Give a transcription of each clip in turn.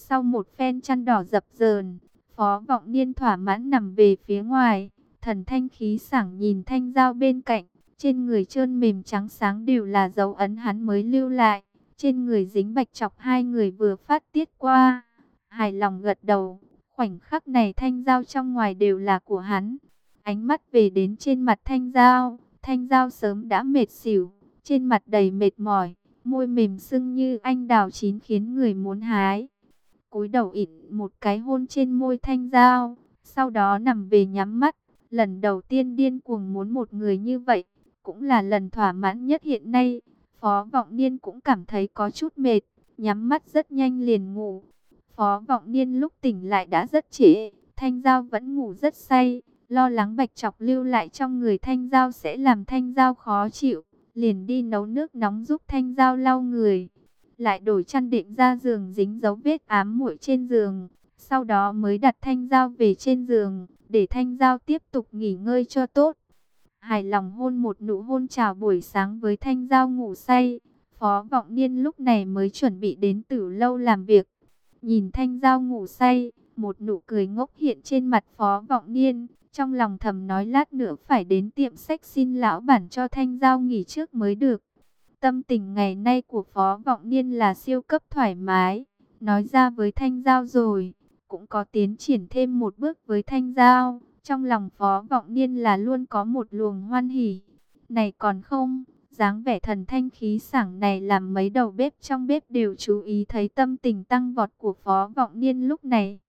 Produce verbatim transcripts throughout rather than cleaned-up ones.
Sau một phen chăn đỏ dập dờn, Phó Vọng Niên thỏa mãn nằm về phía ngoài. Thần thanh khí sảng nhìn Thanh Giao bên cạnh, trên người trơn mềm trắng sáng đều là dấu ấn hắn mới lưu lại. Trên người dính bạch chọc hai người vừa phát tiết qua. Hài lòng gật đầu, khoảnh khắc này Thanh Giao trong ngoài đều là của hắn. Ánh mắt về đến trên mặt Thanh Giao, Thanh Giao sớm đã mệt xỉu, trên mặt đầy mệt mỏi, môi mềm sưng như anh đào chín khiến người muốn hái. Cúi đầu ịn một cái hôn trên môi Thanh Giao, sau đó nằm về nhắm mắt. Lần đầu tiên điên cuồng muốn một người như vậy, cũng là lần thỏa mãn nhất hiện nay. Phó Vọng Niên cũng cảm thấy có chút mệt, nhắm mắt rất nhanh liền ngủ. Phó Vọng Niên lúc tỉnh lại đã rất trễ, Thanh Giao vẫn ngủ rất say, lo lắng bạch chọc lưu lại trong người Thanh Giao sẽ làm Thanh Giao khó chịu, liền đi nấu nước nóng giúp Thanh Giao lau người, lại đổi chăn đệm ra giường dính dấu vết ám muội trên giường, sau đó mới đặt Thanh Giao về trên giường, để Thanh Giao tiếp tục nghỉ ngơi cho tốt. Hài lòng hôn một nụ hôn chào buổi sáng với Thanh Giao ngủ say, Phó Vọng Niên lúc này mới chuẩn bị đến Tử lâu làm việc. Nhìn Thanh Giao ngủ say, một nụ cười ngốc hiện trên mặt Phó Vọng Niên, trong lòng thầm nói lát nữa phải đến tiệm sách xin lão bản cho Thanh Giao nghỉ trước mới được. Tâm tình ngày nay của Phó Vọng Niên là siêu cấp thoải mái, nói ra với Thanh Giao rồi, cũng có tiến triển thêm một bước với Thanh Giao. Trong lòng Phó Vọng Niên là luôn có một luồng hoan hỉ. Này còn không, dáng vẻ thần thanh khí sảng này làm mấy đầu bếp trong bếp đều chú ý thấy tâm tình tăng vọt của Phó Vọng Niên lúc này.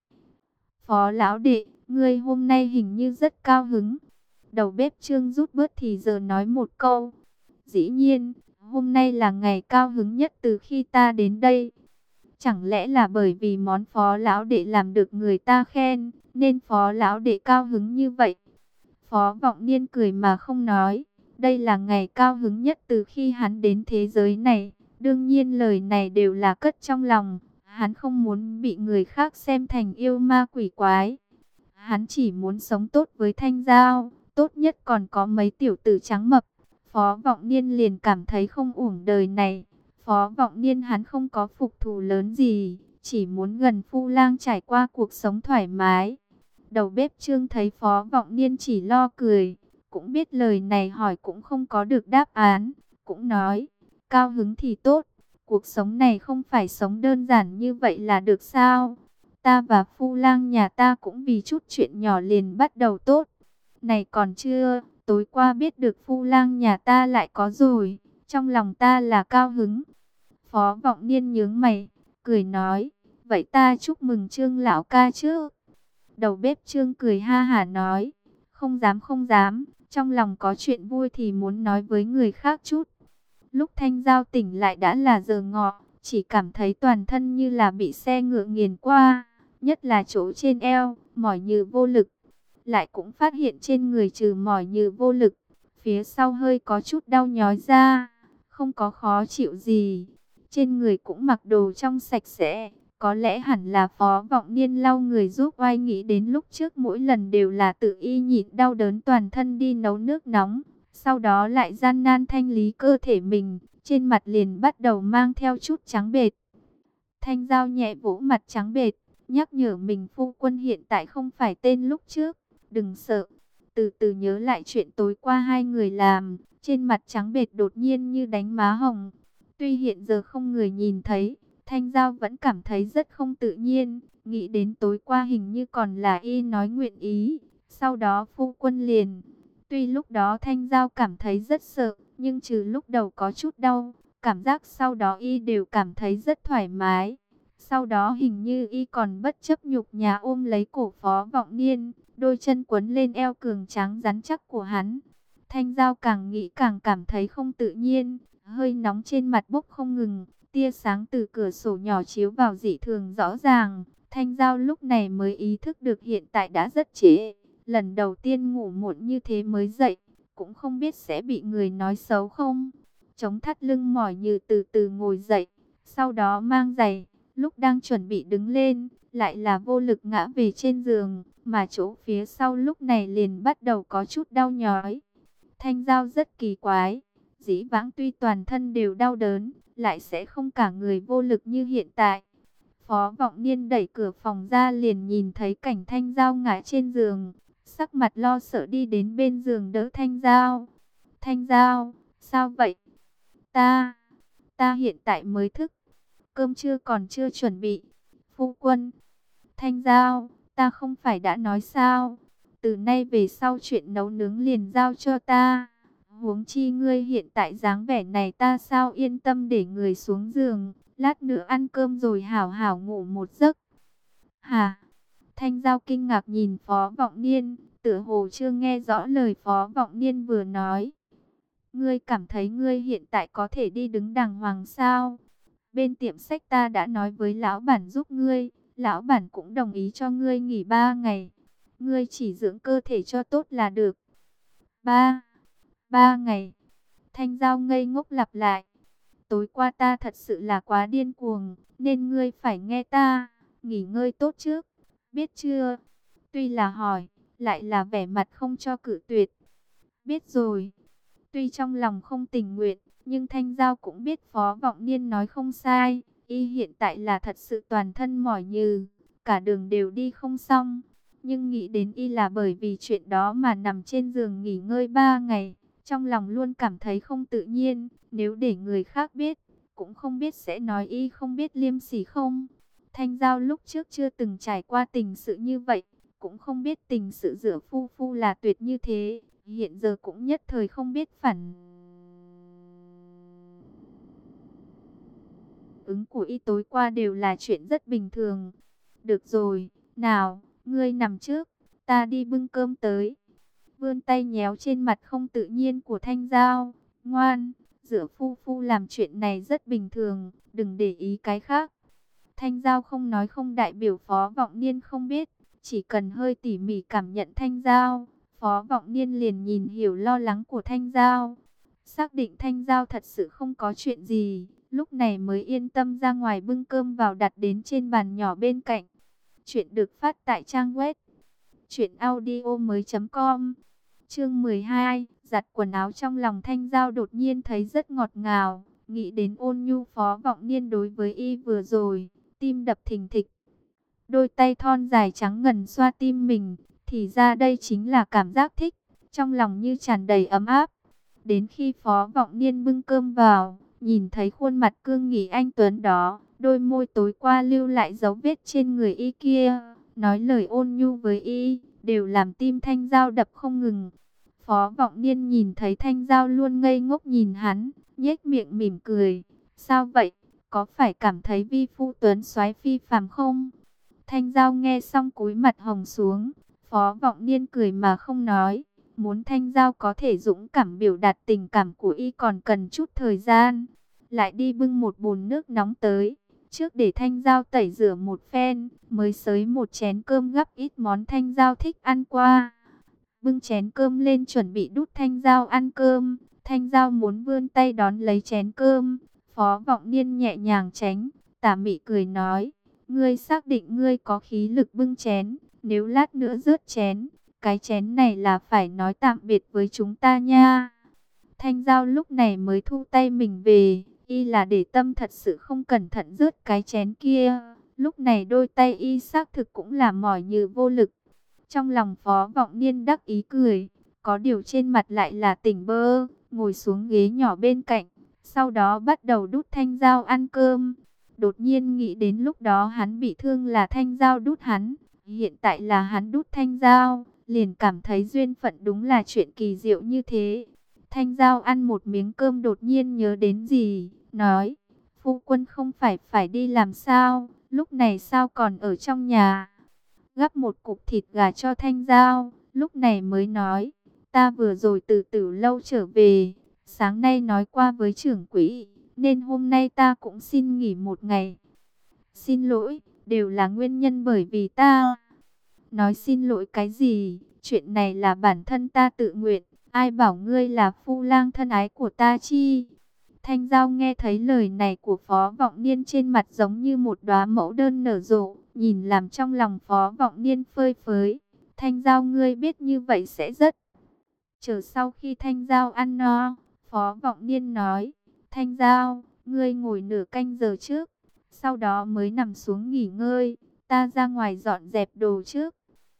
Phó lão đệ, ngươi hôm nay hình như rất cao hứng. Đầu bếp Trương rút bớt thì giờ nói một câu. Dĩ nhiên, hôm nay là ngày cao hứng nhất từ khi ta đến đây. Chẳng lẽ là bởi vì món Phó lão đệ làm được người ta khen, nên Phó lão đệ cao hứng như vậy? Phó Vọng Niên cười mà không nói. Đây là ngày cao hứng nhất từ khi hắn đến thế giới này. Đương nhiên lời này đều là cất trong lòng. Hắn không muốn bị người khác xem thành yêu ma quỷ quái. Hắn chỉ muốn sống tốt với Thanh Giao, tốt nhất còn có mấy tiểu tử trắng mập. Phó Vọng Niên liền cảm thấy không uổng đời này. Phó Vọng Niên hắn không có phục thù lớn gì, chỉ muốn gần Phu Lang trải qua cuộc sống thoải mái. Đầu bếp Trương thấy Phó Vọng Niên chỉ lo cười, cũng biết lời này hỏi cũng không có được đáp án, cũng nói, cao hứng thì tốt, cuộc sống này không phải sống đơn giản như vậy là được sao? Ta và Phu Lang nhà ta cũng vì chút chuyện nhỏ liền bắt đầu tốt. Này còn chưa, tối qua biết được Phu Lang nhà ta lại có rồi, trong lòng ta là cao hứng. Phó Vọng Niên nhướng mày, cười nói, vậy ta chúc mừng Trương lão ca chứ. Đầu bếp Trương cười ha hả nói, không dám không dám, trong lòng có chuyện vui thì muốn nói với người khác chút. Lúc Thanh Giao tỉnh lại đã là giờ ngọ, chỉ cảm thấy toàn thân như là bị xe ngựa nghiền qua, nhất là chỗ trên eo, mỏi như vô lực. Lại cũng phát hiện trên người trừ mỏi như vô lực, phía sau hơi có chút đau nhói ra, không có khó chịu gì. Trên người cũng mặc đồ trong sạch sẽ, có lẽ hẳn là Phó Vọng Niên lau người giúp oai, nghĩ đến lúc trước mỗi lần đều là tự y nhịn đau đớn toàn thân đi nấu nước nóng, sau đó lại gian nan thanh lý cơ thể mình, trên mặt liền bắt đầu mang theo chút trắng bệch. Thanh Giao nhẹ vỗ mặt trắng bệch, nhắc nhở mình phu quân hiện tại không phải tên lúc trước, đừng sợ. Từ từ nhớ lại chuyện tối qua hai người làm, trên mặt trắng bệch đột nhiên như đánh má hồng. Tuy hiện giờ không người nhìn thấy, Thanh Giao vẫn cảm thấy rất không tự nhiên, nghĩ đến tối qua hình như còn là y nói nguyện ý, sau đó phu quân liền. Tuy lúc đó Thanh Giao cảm thấy rất sợ, nhưng trừ lúc đầu có chút đau, cảm giác sau đó y đều cảm thấy rất thoải mái. Sau đó hình như y còn bất chấp nhục nhã ôm lấy cổ Phó Vọng Niên, đôi chân quấn lên eo cường tráng rắn chắc của hắn. Thanh Giao càng nghĩ càng cảm thấy không tự nhiên, hơi nóng trên mặt bốc không ngừng, tia sáng từ cửa sổ nhỏ chiếu vào dị thường rõ ràng. Thanh Giao lúc này mới ý thức được hiện tại đã rất trễ, lần đầu tiên ngủ muộn như thế mới dậy, cũng không biết sẽ bị người nói xấu không. Chống thắt lưng mỏi như từ từ ngồi dậy, sau đó mang giày, lúc đang chuẩn bị đứng lên, lại là vô lực ngã về trên giường, mà chỗ phía sau lúc này liền bắt đầu có chút đau nhói. Thanh Giao rất kỳ quái, dĩ vãng tuy toàn thân đều đau đớn, lại sẽ không cả người vô lực như hiện tại. Phó Vọng Niên đẩy cửa phòng ra liền nhìn thấy cảnh Thanh Giao ngã trên giường, sắc mặt lo sợ đi đến bên giường đỡ Thanh Giao. Thanh Giao, sao vậy? Ta, ta hiện tại mới thức, cơm trưa còn chưa chuẩn bị. Phu quân, Thanh Giao, ta không phải đã nói sao? Từ nay về sau chuyện nấu nướng liền giao cho ta. Huống chi ngươi hiện tại dáng vẻ này ta sao yên tâm để người xuống giường. Lát nữa ăn cơm rồi hảo hảo ngủ một giấc. Hả? Thanh Giao kinh ngạc nhìn Phó Vọng Niên, tựa hồ chưa nghe rõ lời Phó Vọng Niên vừa nói. Ngươi cảm thấy ngươi hiện tại có thể đi đứng đàng hoàng sao? Bên tiệm sách ta đã nói với lão bản giúp ngươi, lão bản cũng đồng ý cho ngươi nghỉ ba ngày. Ngươi chỉ dưỡng cơ thể cho tốt là được. Ba, ba ngày. Thanh Giao ngây ngốc lặp lại. Tối qua ta thật sự là quá điên cuồng, nên ngươi phải nghe ta, nghỉ ngơi tốt trước, biết chưa? Tuy là hỏi, lại là vẻ mặt không cho cự tuyệt. Biết rồi. Tuy trong lòng không tình nguyện, nhưng Thanh Giao cũng biết Phó Vọng Niên nói không sai. Y hiện tại là thật sự toàn thân mỏi nhừ, cả đường đều đi không xong. Nhưng nghĩ đến Y là bởi vì chuyện đó mà nằm trên giường nghỉ ngơi ba ngày. Trong lòng luôn cảm thấy không tự nhiên, nếu để người khác biết, cũng không biết sẽ nói Y không biết liêm sỉ không. Thanh Giao lúc trước chưa từng trải qua tình sự như vậy, cũng không biết tình sự giữa phu phu là tuyệt như thế. Hiện giờ cũng nhất thời không biết phản ứng của Y tối qua đều là chuyện rất bình thường. Được rồi, nào, ngươi nằm trước, ta đi bưng cơm tới. Vươn tay nhéo trên mặt không tự nhiên của Thanh Giao. Ngoan, giữa phu phu làm chuyện này rất bình thường, đừng để ý cái khác. Thanh Giao không nói không đại biểu Phó Vọng Niên không biết, chỉ cần hơi tỉ mỉ cảm nhận Thanh Giao, Phó Vọng Niên liền nhìn hiểu lo lắng của Thanh Giao. Xác định Thanh Giao thật sự không có chuyện gì, lúc này mới yên tâm ra ngoài bưng cơm vào đặt đến trên bàn nhỏ bên cạnh. Chuyện được phát tại trang web truyện audio mới chấm com. Chương mười hai, giặt quần áo. Trong lòng Thanh Giao đột nhiên thấy rất ngọt ngào, nghĩ đến ôn nhu Phó Vọng Niên đối với Y vừa rồi, tim đập thình thịch. Đôi tay thon dài trắng ngần xoa tim mình, thì ra đây chính là cảm giác thích, trong lòng như tràn đầy ấm áp. Đến khi Phó Vọng Niên bưng cơm vào, nhìn thấy khuôn mặt cương nghị anh tuấn đó, đôi môi tối qua lưu lại dấu vết trên người Y kia, nói lời ôn nhu với Y, đều làm tim Thanh Giao đập không ngừng. Phó Vọng Niên nhìn thấy Thanh Giao luôn ngây ngốc nhìn hắn, nhếch miệng mỉm cười. Sao vậy? Có phải cảm thấy vi phu tuấn soái phi phàm không? Thanh Giao nghe xong cúi mặt hồng xuống. Phó Vọng Niên cười mà không nói. Muốn Thanh Giao có thể dũng cảm biểu đạt tình cảm của Y còn cần chút thời gian. Lại đi bưng một bồn nước nóng tới. Trước để Thanh Giao tẩy rửa một phen, mới xới một chén cơm gắp ít món Thanh Giao thích ăn qua. Bưng chén cơm lên chuẩn bị đút Thanh Giao ăn cơm. Thanh Giao muốn vươn tay đón lấy chén cơm. Phó Vọng Niên nhẹ nhàng tránh, tà mị cười nói. Ngươi xác định ngươi có khí lực bưng chén. Nếu lát nữa rớt chén, cái chén này là phải nói tạm biệt với chúng ta nha. Thanh Giao lúc này mới thu tay mình về. Y là để tâm thật sự không cẩn thận rớt cái chén kia. Lúc này đôi tay Y xác thực cũng là mỏi như vô lực. Trong lòng Phó Vọng Niên đắc ý cười, có điều trên mặt lại là tỉnh bơ, ngồi xuống ghế nhỏ bên cạnh, sau đó bắt đầu đút Thanh Giao ăn cơm. Đột nhiên nghĩ đến lúc đó hắn bị thương là Thanh Giao đút hắn, hiện tại là hắn đút Thanh Giao, liền cảm thấy duyên phận đúng là chuyện kỳ diệu như thế. Thanh Giao ăn một miếng cơm đột nhiên nhớ đến gì, nói, phu quân không phải phải đi làm sao, lúc này sao còn ở trong nhà. Gắp một cục thịt gà cho Thanh Giao, lúc này mới nói, ta vừa rồi từ Tử Lâu trở về, sáng nay nói qua với trưởng quỹ, nên hôm nay ta cũng xin nghỉ một ngày. Xin lỗi, đều là nguyên nhân bởi vì ta. Nói xin lỗi cái gì, chuyện này là bản thân ta tự nguyện, ai bảo ngươi là phu lang thân ái của ta chi. Thanh Giao nghe thấy lời này của Phó Vọng Niên trên mặt giống như một đóa mẫu đơn nở rộ, nhìn làm trong lòng Phó Vọng Niên phơi phới. Thanh Giao ngươi biết như vậy sẽ rất. Chờ sau khi Thanh Giao ăn no, Phó Vọng Niên nói, Thanh Giao, ngươi ngồi nửa canh giờ trước, sau đó mới nằm xuống nghỉ ngơi. Ta ra ngoài dọn dẹp đồ trước.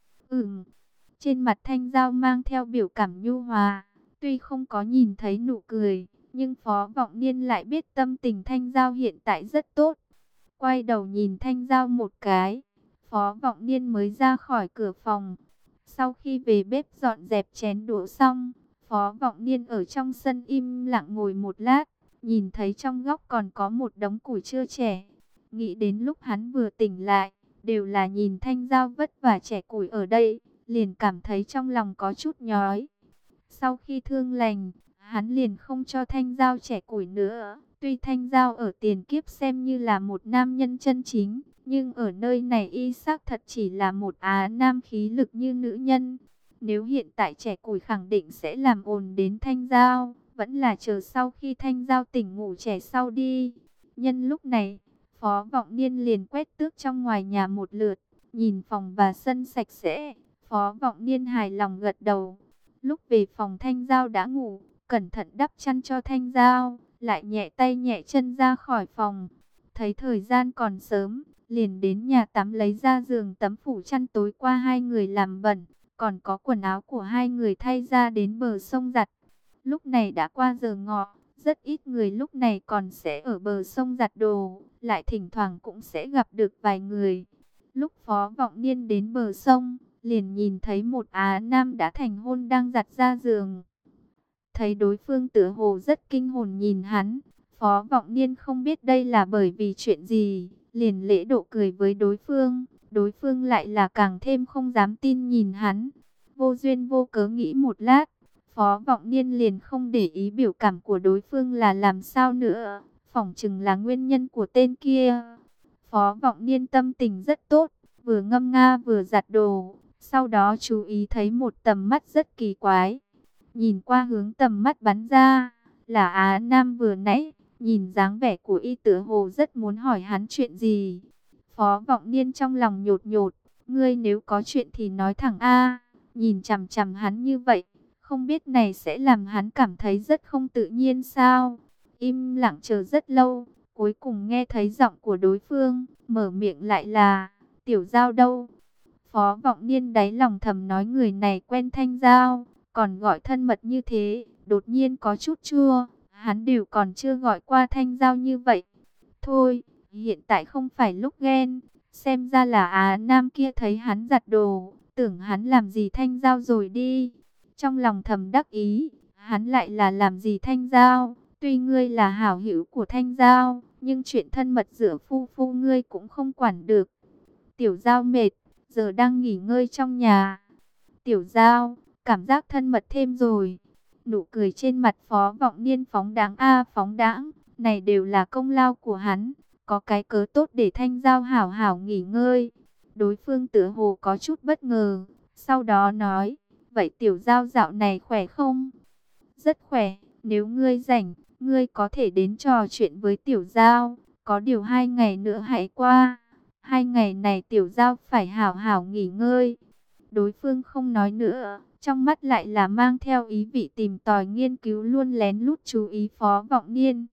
Ừm. Trên mặt Thanh Giao mang theo biểu cảm nhu hòa, tuy không có nhìn thấy nụ cười, nhưng Phó Vọng Niên lại biết tâm tình Thanh Giao hiện tại rất tốt. Quay đầu nhìn Thanh Giao một cái, Phó Vọng Niên mới ra khỏi cửa phòng. Sau khi về bếp dọn dẹp chén đũa xong, Phó Vọng Niên ở trong sân im lặng ngồi một lát, nhìn thấy trong góc còn có một đống củi chưa chẻ. Nghĩ đến lúc hắn vừa tỉnh lại, đều là nhìn Thanh Giao vất vả chẻ củi ở đây, liền cảm thấy trong lòng có chút nhói. Sau khi thương lành, hắn liền không cho Thanh Giao chẻ củi nữa. Tuy Thanh Giao ở tiền kiếp xem như là một nam nhân chân chính, nhưng ở nơi này y xác thật chỉ là một á nam khí lực như nữ nhân. Nếu hiện tại chẻ củi khẳng định sẽ làm ồn đến Thanh Giao, vẫn là chờ sau khi Thanh Giao tỉnh ngủ chẻ sau đi. Nhân lúc này, Phó Vọng Niên liền quét tước trong ngoài nhà một lượt, nhìn phòng và sân sạch sẽ. Phó Vọng Niên hài lòng gật đầu. Lúc về phòng Thanh Giao đã ngủ, cẩn thận đắp chăn cho Thanh Giao, lại nhẹ tay nhẹ chân ra khỏi phòng. Thấy thời gian còn sớm, liền đến nhà tắm lấy ra giường tấm phủ chăn tối qua hai người làm bẩn, còn có quần áo của hai người thay ra đến bờ sông giặt. Lúc này đã qua giờ ngọ, rất ít người lúc này còn sẽ ở bờ sông giặt đồ, lại thỉnh thoảng cũng sẽ gặp được vài người. Lúc Phó Vọng Niên đến bờ sông, liền nhìn thấy một á nam đã thành hôn đang giặt ra giường. Thấy đối phương tựa hồ rất kinh hồn nhìn hắn, Phó Vọng Niên không biết đây là bởi vì chuyện gì, liền lễ độ cười với đối phương. Đối phương lại là càng thêm không dám tin nhìn hắn. Vô duyên vô cớ nghĩ một lát, Phó Vọng Niên liền không để ý biểu cảm của đối phương là làm sao nữa, phỏng chừng là nguyên nhân của tên kia. Phó Vọng Niên tâm tình rất tốt, vừa ngâm nga vừa giặt đồ, sau đó chú ý thấy một tầm mắt rất kỳ quái. Nhìn qua hướng tầm mắt bắn ra, là Á Nam vừa nãy, nhìn dáng vẻ của y tựa hồ rất muốn hỏi hắn chuyện gì. Phó Vọng Niên trong lòng nhột nhột, ngươi nếu có chuyện thì nói thẳng a. Nhìn chằm chằm hắn như vậy, không biết này sẽ làm hắn cảm thấy rất không tự nhiên sao. Im lặng chờ rất lâu, cuối cùng nghe thấy giọng của đối phương, mở miệng lại là, Tiểu Giao đâu? Phó Vọng Niên đáy lòng thầm nói người này quen Thanh Giao, còn gọi thân mật như thế, đột nhiên có chút chua, hắn đều còn chưa gọi qua Thanh Giao như vậy. Thôi, hiện tại không phải lúc ghen, xem ra là Á Nam kia thấy hắn giặt đồ, tưởng hắn làm gì Thanh Giao rồi đi. Trong lòng thầm đắc ý, hắn lại là làm gì Thanh Giao, tuy ngươi là hảo hữu của Thanh Giao, nhưng chuyện thân mật giữa phu phu ngươi cũng không quản được. Tiểu Giao mệt, giờ đang nghỉ ngơi trong nhà. Tiểu Giao, cảm giác thân mật thêm rồi. Nụ cười trên mặt Phó Vọng Niên phóng đáng a phóng đãng, này đều là công lao của hắn, có cái cớ tốt để Thanh Giao hảo hảo nghỉ ngơi. Đối phương tựa hồ có chút bất ngờ, sau đó nói, vậy Tiểu Giao dạo này khỏe không? Rất khỏe, nếu ngươi rảnh, ngươi có thể đến trò chuyện với Tiểu Giao, có điều hai ngày nữa hãy qua. Hai ngày này Tiểu Giao phải hảo hảo nghỉ ngơi. Đối phương không nói nữa, trong mắt lại là mang theo ý vị tìm tòi nghiên cứu, luôn lén lút chú ý Phó Vọng Niên.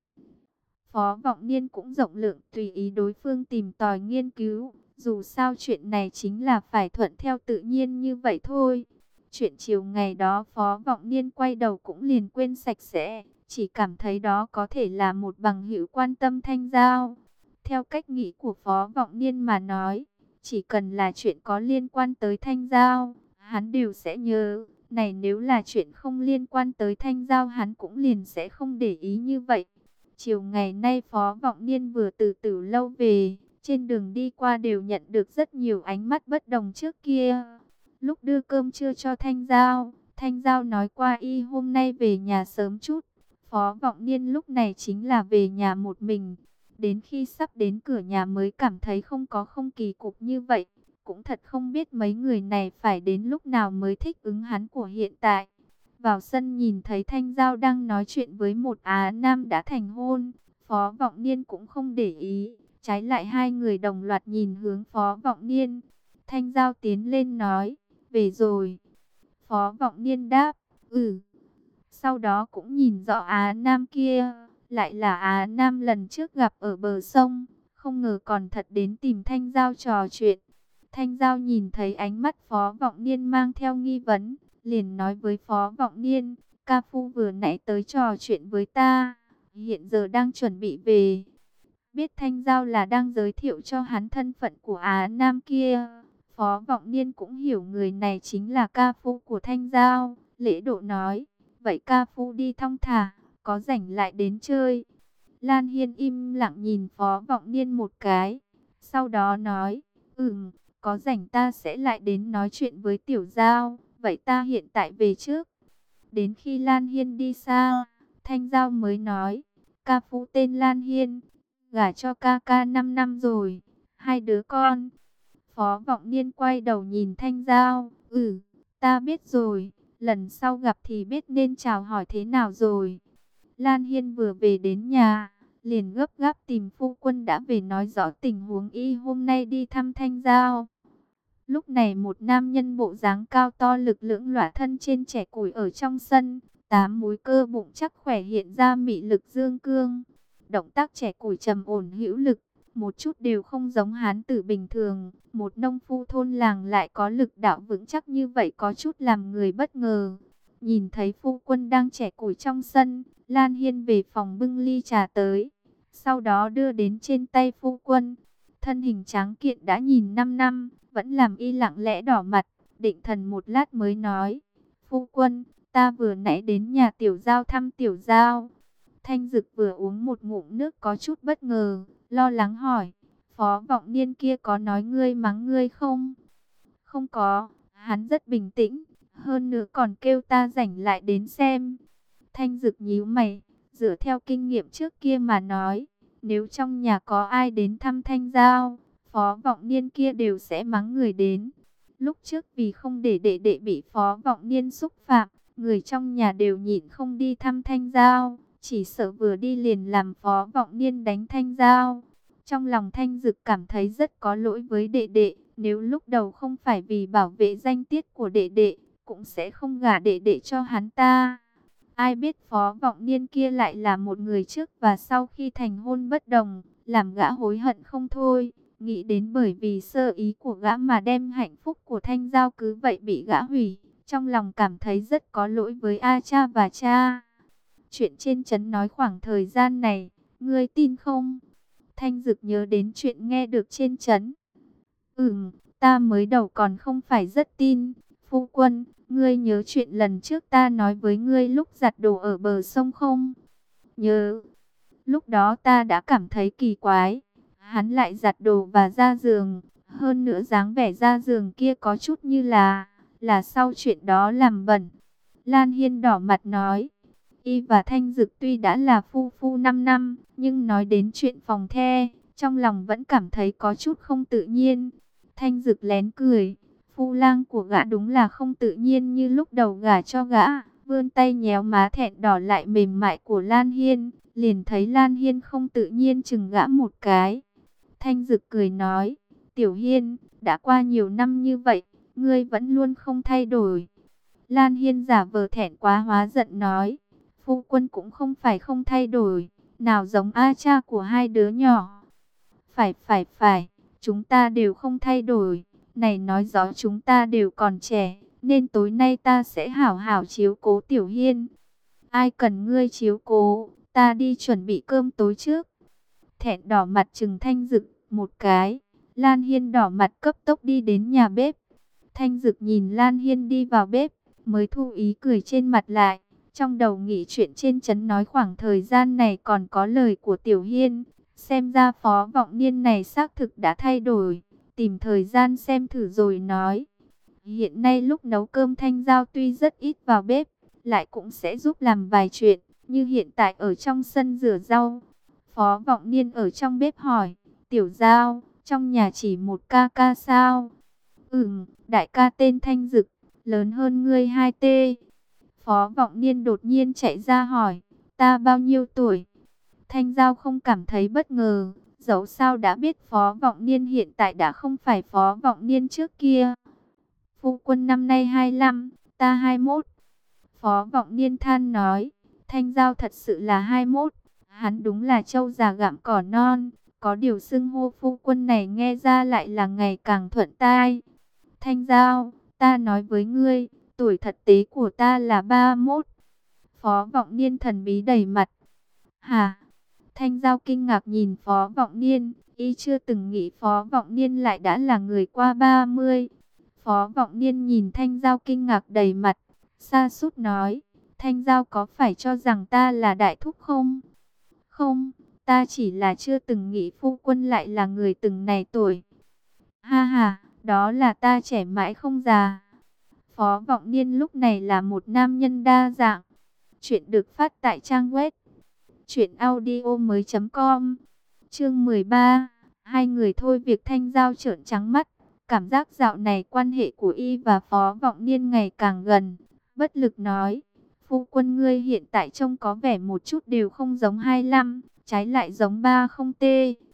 Phó Vọng Niên cũng rộng lượng tùy ý đối phương tìm tòi nghiên cứu, dù sao chuyện này chính là phải thuận theo tự nhiên như vậy thôi. Chuyện chiều ngày đó Phó Vọng Niên quay đầu cũng liền quên sạch sẽ, chỉ cảm thấy đó có thể là một bằng hữu quan tâm Thanh Giao. Theo cách nghĩ của Phó Vọng Niên mà nói, chỉ cần là chuyện có liên quan tới Thanh Giao, hắn đều sẽ nhớ. Này nếu là chuyện không liên quan tới Thanh Giao hắn cũng liền sẽ không để ý như vậy. Chiều ngày nay Phó Vọng Niên vừa từ Tử Lâu về, trên đường đi qua đều nhận được rất nhiều ánh mắt bất đồng trước kia. Lúc đưa cơm trưa cho Thanh Giao, Thanh Giao nói qua y hôm nay về nhà sớm chút. Phó Vọng Niên lúc này chính là về nhà một mình. Đến khi sắp đến cửa nhà mới cảm thấy không có không kỳ cục như vậy. Cũng thật không biết mấy người này phải đến lúc nào mới thích ứng hắn của hiện tại. Vào sân nhìn thấy Thanh Giao đang nói chuyện với một Á Nam đã thành hôn. Phó Vọng Niên cũng không để ý. Trái lại hai người đồng loạt nhìn hướng Phó Vọng Niên. Thanh Giao tiến lên nói, về rồi. Phó Vọng Niên đáp, ừ. Sau đó cũng nhìn rõ Á Nam kia. Lại là Á Nam lần trước gặp ở bờ sông. không ngờ còn thật đến tìm Thanh Giao trò chuyện. Thanh Giao nhìn thấy ánh mắt Phó Vọng Niên mang theo nghi vấn, liền nói với Phó Vọng Niên, ca phu vừa nãy tới trò chuyện với ta, hiện giờ đang chuẩn bị về. Biết Thanh Giao là đang giới thiệu cho hắn thân phận của Á Nam kia, Phó Vọng Niên cũng hiểu người này chính là ca phu của Thanh Giao, lễ độ nói, vậy ca phu đi thong thả, có rảnh lại đến chơi. Lan Hiên im lặng nhìn Phó Vọng Niên một cái, sau đó nói, ừm, có rảnh ta sẽ lại đến nói chuyện với Tiểu Giao, vậy ta hiện tại về trước. Đến khi Lan Hiên đi xa, Thanh Giao mới nói, ca phu tên Lan Hiên, gả cho ca ca năm năm rồi, hai đứa con. Phó Vọng Niên quay đầu nhìn Thanh Giao, ừ, ta biết rồi, lần sau gặp thì biết nên chào hỏi thế nào rồi. Lan Hiên vừa về đến nhà, liền gấp gáp tìm phu quân đã về nói rõ tình huống y hôm nay đi thăm Thanh Giao. Lúc này một nam nhân bộ dáng cao to lực lưỡng lỏa thân trên trẻ củi ở trong sân, tám múi cơ bụng chắc khỏe hiện ra mị lực dương cương. Động tác trẻ củi trầm ổn hữu lực, một chút đều không giống hán tử bình thường. Một nông phu thôn làng lại có lực đạo vững chắc như vậy có chút làm người bất ngờ. Nhìn thấy phu quân đang trẻ củi trong sân, Lan Hiên về phòng bưng ly trà tới, sau đó đưa đến trên tay phu quân. Thân hình tráng kiện đã nhìn năm năm, vẫn làm y lặng lẽ đỏ mặt, định thần một lát mới nói, phu quân, ta vừa nãy đến nhà Tiểu Giao thăm Tiểu Giao. Thanh Dực vừa uống một ngụm nước có chút bất ngờ, lo lắng hỏi, Phó Vọng Niên kia có nói ngươi mắng ngươi không? Không có, hắn rất bình tĩnh, hơn nữa còn kêu ta rảnh lại đến xem. Thanh Dực nhíu mày, dựa theo kinh nghiệm trước kia mà nói, nếu trong nhà có ai đến thăm Thanh Giao, Phó Vọng Niên kia đều sẽ mắng người đến. Lúc trước vì không để đệ đệ bị Phó Vọng Niên xúc phạm, người trong nhà đều nhịn không đi thăm Thanh Giao, chỉ sợ vừa đi liền làm Phó Vọng Niên đánh Thanh Giao. Trong lòng Thanh Dực cảm thấy rất có lỗi với đệ đệ, nếu lúc đầu không phải vì bảo vệ danh tiết của đệ đệ, cũng sẽ không gả đệ đệ cho hắn ta. Ai biết Phó Vọng Niên kia lại là một người trước và sau khi thành hôn bất đồng, làm gã hối hận không thôi. Nghĩ đến bởi vì sơ ý của gã mà đem hạnh phúc của Thanh Giao cứ vậy bị gã hủy, trong lòng cảm thấy rất có lỗi với A cha và cha. Chuyện trên trấn nói khoảng thời gian này, ngươi tin không? Thanh Dực nhớ đến chuyện nghe được trên trấn. Ừm, ta mới đầu còn không phải rất tin. Phu quân, ngươi nhớ chuyện lần trước ta nói với ngươi lúc giặt đồ ở bờ sông không? Nhớ. Lúc đó ta đã cảm thấy kỳ quái. Hắn lại giặt đồ và ra giường. Hơn nữa dáng vẻ ra giường kia có chút như là, là sau chuyện đó làm bẩn. Lan Hiên đỏ mặt nói. Y và Thanh Dực tuy đã là phu phu năm năm, nhưng nói đến chuyện phòng the, trong lòng vẫn cảm thấy có chút không tự nhiên. Thanh Dực lén cười. Phu lang của gã đúng là không tự nhiên như lúc đầu gả cho gã. Vươn tay nhéo má thẹn đỏ lại mềm mại của Lan Hiên. Liền thấy Lan Hiên không tự nhiên chừng gã một cái. Thanh Dực cười nói, Tiểu Hiên, đã qua nhiều năm như vậy, ngươi vẫn luôn không thay đổi. Lan Hiên giả vờ thẹn quá hóa giận nói, phu quân cũng không phải không thay đổi, nào giống A cha của hai đứa nhỏ. Phải phải phải, chúng ta đều không thay đổi, này nói rõ chúng ta đều còn trẻ, nên tối nay ta sẽ hảo hảo chiếu cố Tiểu Hiên. Ai cần ngươi chiếu cố, ta đi chuẩn bị cơm tối trước. Thẹn đỏ mặt trừng Thanh Dực một cái, Lan Hiên đỏ mặt cấp tốc đi đến nhà bếp. Thanh Dực nhìn Lan Hiên đi vào bếp, mới thu ý cười trên mặt lại. Trong đầu nghĩ chuyện trên trấn nói khoảng thời gian này còn có lời của Tiểu Hiên. Xem ra Phó Vọng Niên này xác thực đã thay đổi. Tìm thời gian xem thử rồi nói. Hiện nay lúc nấu cơm Thanh Giao tuy rất ít vào bếp, lại cũng sẽ giúp làm vài chuyện. Như hiện tại ở trong sân rửa rau. Phó Vọng Niên ở trong bếp hỏi, Tiểu Giao, trong nhà chỉ một ca ca sao? Ừm, đại ca tên Thanh Dực, lớn hơn ngươi hai t. Phó Vọng Niên đột nhiên chạy ra hỏi, ta bao nhiêu tuổi? Thanh Giao không cảm thấy bất ngờ, dẫu sao đã biết Phó Vọng Niên hiện tại đã không phải Phó Vọng Niên trước kia. Phu quân năm nay hai mươi lăm, ta hai mươi mốt. Phó Vọng Niên than nói, Thanh Giao thật sự là hai mươi mốt. Hắn đúng là trâu già gặm cỏ non, Có điều xưng hô phu quân này nghe ra lại là ngày càng thuận tai. Thanh Giao, ta nói với ngươi, tuổi thật tế của ta là ba mươi mốt. Phó Vọng Niên thần bí đầy mặt. Hả? Thanh Giao kinh ngạc nhìn Phó Vọng Niên, y chưa từng nghĩ Phó Vọng Niên lại đã là người qua ba mươi. Phó Vọng Niên nhìn Thanh Giao kinh ngạc đầy mặt, sa sút nói, Thanh Giao có phải cho rằng ta là đại thúc không? Không, ta chỉ là chưa từng nghĩ phu quân lại là người từng này tuổi. Ha ha, đó là ta trẻ mãi không già. Phó Vọng Niên lúc này là một nam nhân đa dạng. Chuyện được phát tại trang web truyện audio mới chấm com. Chương mười ba. Hai người thôi việc Thanh Giao trợn trắng mắt. Cảm giác dạo này quan hệ của y và Phó Vọng Niên ngày càng gần. Bất lực nói, phu quân ngươi hiện tại trông có vẻ một chút đều không giống hai lăm, trái lại giống ba không t.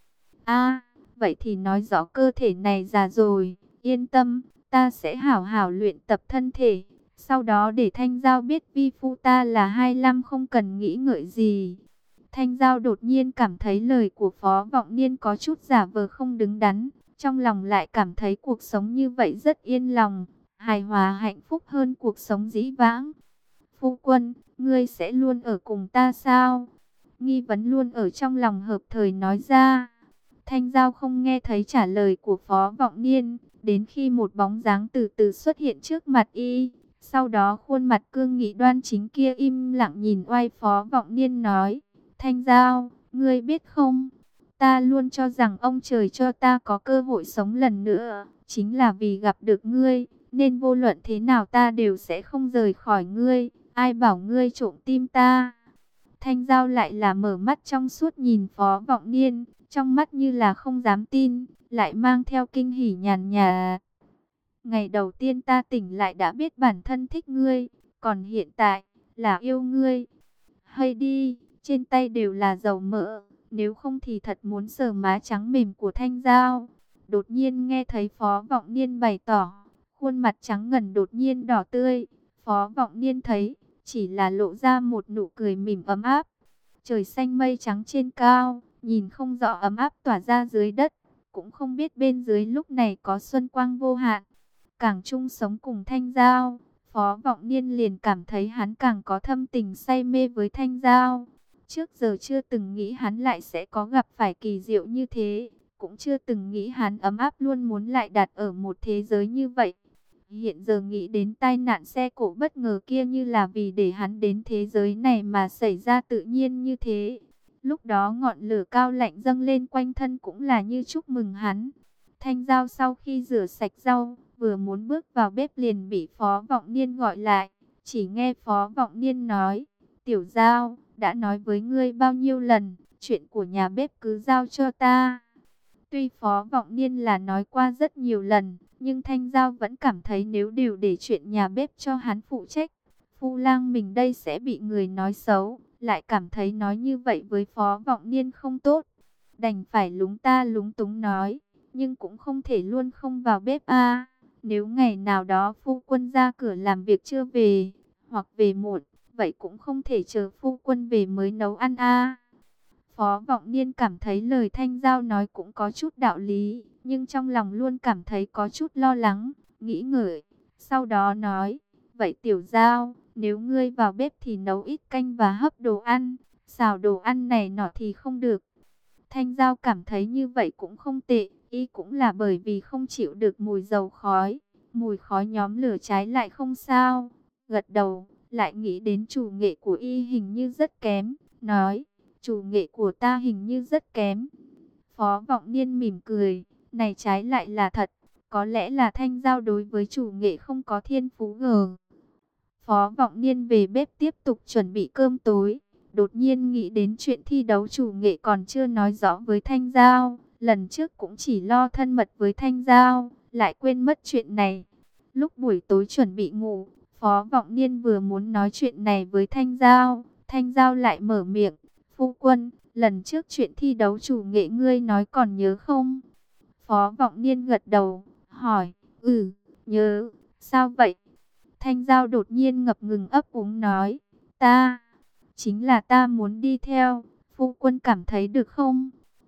A, vậy thì nói rõ cơ thể này già rồi. Yên tâm, ta sẽ hảo hảo luyện tập thân thể. Sau đó để Thanh Giao biết vi phu ta là hai lăm không cần nghĩ ngợi gì. Thanh Giao đột nhiên cảm thấy lời của Phó Vọng Niên có chút giả vờ không đứng đắn. Trong lòng lại cảm thấy cuộc sống như vậy rất yên lòng, hài hòa hạnh phúc hơn cuộc sống dĩ vãng. Phu quân, ngươi sẽ luôn ở cùng ta sao? Nghi vấn luôn ở trong lòng hợp thời nói ra. Thanh Giao không nghe thấy trả lời của Phó Vọng Niên, đến khi một bóng dáng từ từ xuất hiện trước mặt y. Sau đó khuôn mặt cương nghị đoan chính kia im lặng nhìn oai Phó Vọng Niên nói, Thanh Giao, ngươi biết không? Ta luôn cho rằng ông trời cho ta có cơ hội sống lần nữa, chính là vì gặp được ngươi, nên vô luận thế nào ta đều sẽ không rời khỏi ngươi, ai bảo ngươi trộm tim ta. Thanh Giao lại là mở mắt trong suốt nhìn Phó Vọng Niên, trong mắt như là không dám tin, lại mang theo kinh hỉ nhàn nhạt. Ngày đầu tiên ta tỉnh lại đã biết bản thân thích ngươi, còn hiện tại là yêu ngươi. Hay đi, trên tay đều là dầu mỡ. Nếu không thì thật muốn sờ má trắng mềm của Thanh Giao. Đột nhiên nghe thấy Phó Vọng Niên bày tỏ, khuôn mặt trắng ngần đột nhiên đỏ tươi. Phó Vọng Niên thấy, chỉ là lộ ra một nụ cười mỉm ấm áp. Trời xanh mây trắng trên cao, nhìn không rõ ấm áp tỏa ra dưới đất. Cũng không biết bên dưới lúc này có xuân quang vô hạn. Càng chung sống cùng Thanh Giao, Phó Vọng Niên liền cảm thấy hắn càng có thâm tình say mê với Thanh Giao. Trước giờ chưa từng nghĩ hắn lại sẽ có gặp phải kỳ diệu như thế, cũng chưa từng nghĩ hắn ấm áp luôn muốn lại đặt ở một thế giới như vậy. Hiện giờ nghĩ đến tai nạn xe cộ bất ngờ kia như là vì để hắn đến thế giới này mà xảy ra tự nhiên như thế. Lúc đó ngọn lửa cao lạnh dâng lên quanh thân cũng là như chúc mừng hắn. Thanh Giao sau khi rửa sạch rau, vừa muốn bước vào bếp liền bị Phó Vọng Niên gọi lại. Chỉ nghe Phó Vọng Niên nói, Tiểu Giao, đã nói với ngươi bao nhiêu lần, chuyện của nhà bếp cứ giao cho ta. Tuy Phó Vọng Niên là nói qua rất nhiều lần, nhưng Thanh Giao vẫn cảm thấy nếu đều để chuyện nhà bếp cho hắn phụ trách, phu lang mình đây sẽ bị người nói xấu, lại cảm thấy nói như vậy với Phó Vọng Niên không tốt. Đành phải lúng ta lúng túng nói, nhưng cũng không thể luôn không vào bếp a. Nếu ngày nào đó phu quân ra cửa làm việc chưa về, hoặc về muộn, vậy cũng không thể chờ phu quân về mới nấu ăn a. Phó Vọng Niên cảm thấy lời Thanh Giao nói cũng có chút đạo lý, nhưng trong lòng luôn cảm thấy có chút lo lắng, nghĩ ngợi. Sau đó nói, vậy Tiểu Giao, nếu ngươi vào bếp thì nấu ít canh và hấp đồ ăn, xào đồ ăn này nọ thì không được. Thanh Giao cảm thấy như vậy cũng không tệ, y cũng là bởi vì không chịu được mùi dầu khói, mùi khói nhóm lửa trái lại không sao. Gật đầu, lại nghĩ đến chủ nghệ của y hình như rất kém, nói, chủ nghệ của ta hình như rất kém. Phó Vọng Niên mỉm cười, này trái lại là thật, có lẽ là Thanh Giao đối với chủ nghệ không có thiên phú gờ. Phó Vọng Niên về bếp tiếp tục chuẩn bị cơm tối, đột nhiên nghĩ đến chuyện thi đấu chủ nghệ còn chưa nói rõ với Thanh Giao, lần trước cũng chỉ lo thân mật với Thanh Giao, lại quên mất chuyện này. Lúc buổi tối chuẩn bị ngủ, Phó Vọng Niên vừa muốn nói chuyện này với Thanh Giao, Thanh Giao lại mở miệng, phu quân, lần trước chuyện thi đấu chủ nghệ ngươi nói còn nhớ không? Phó Vọng Niên gật đầu, hỏi, ừ, nhớ, sao vậy? Thanh Giao đột nhiên ngập ngừng ấp úng nói, ta, chính là ta muốn đi theo, phu quân cảm thấy được không?